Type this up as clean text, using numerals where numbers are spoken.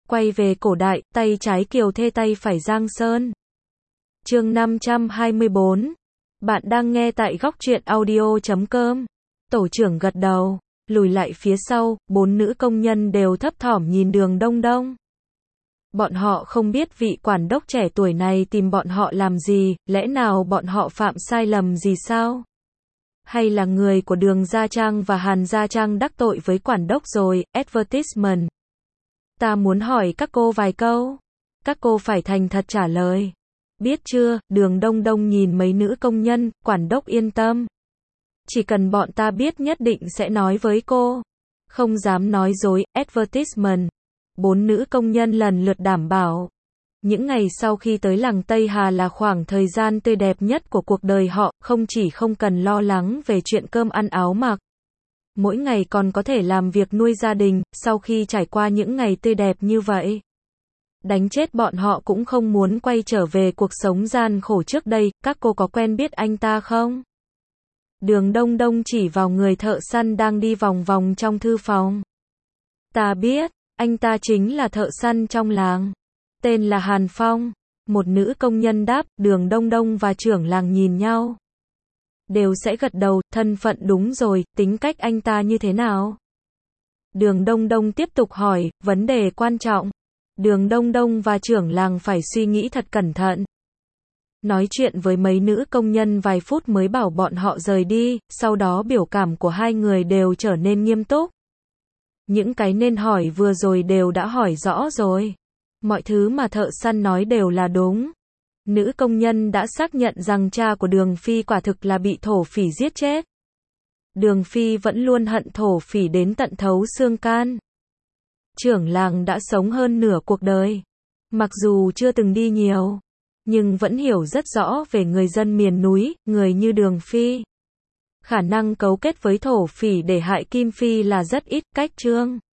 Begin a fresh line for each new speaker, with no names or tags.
Quay về cổ đại, tay trái Kiều Thê tay phải Giang Sơn. Chương 524. Bạn đang nghe tại góc truyện audio.com. Tổ trưởng gật đầu, lùi lại phía sau, 4 nữ công nhân đều thấp thỏm nhìn Đường Đông Đông. Bọn họ không biết vị quản đốc trẻ tuổi này tìm bọn họ làm gì, lẽ nào bọn họ phạm sai lầm gì sao? Hay là người của Đường Gia Trang và Hàn Gia Trang đắc tội với quản đốc rồi, advertisement. Ta muốn hỏi các cô vài câu. Các cô phải thành thật trả lời. Biết chưa, Đường Đông Đông nhìn mấy nữ công nhân, quản đốc yên tâm. Chỉ cần bọn ta biết nhất định sẽ nói với cô. Không dám nói dối, advertisement. 4 nữ công nhân lần lượt đảm bảo. Những ngày sau khi tới làng Tây Hà là khoảng thời gian tươi đẹp nhất của cuộc đời họ, không chỉ không cần lo lắng về chuyện cơm ăn áo mặc. Mỗi ngày còn có thể làm việc nuôi gia đình, sau khi trải qua những ngày tươi đẹp như vậy. Đánh chết bọn họ cũng không muốn quay trở về cuộc sống gian khổ trước đây, các cô có quen biết anh ta không? Đường Đông Đông chỉ vào người thợ săn đang đi vòng vòng trong thư phòng. Ta biết, anh ta chính là thợ săn trong làng. Tên là Hàn Phong. Một nữ công nhân đáp, Đường Đông Đông và trưởng làng nhìn nhau. Đều sẽ gật đầu, thân phận đúng rồi, tính cách anh ta như thế nào? Đường Đông Đông tiếp tục hỏi, vấn đề quan trọng. Đường Đông Đông và trưởng làng phải suy nghĩ thật cẩn thận. Nói chuyện với mấy nữ công nhân vài phút mới bảo bọn họ rời đi, sau đó biểu cảm của hai người đều trở nên nghiêm túc. Những cái nên hỏi vừa rồi đều đã hỏi rõ rồi. Mọi thứ mà thợ săn nói đều là đúng. Nữ công nhân đã xác nhận rằng cha của Đường Phi quả thực là bị thổ phỉ giết chết. Đường Phi vẫn luôn hận thổ phỉ đến tận thấu xương can. Trưởng làng đã sống hơn nửa cuộc đời. Mặc dù chưa từng đi nhiều, nhưng vẫn hiểu rất rõ về người dân miền núi, người như Đường Phi. Khả năng cấu kết với thổ phỉ để hại Kim Phi là rất ít, cách Trương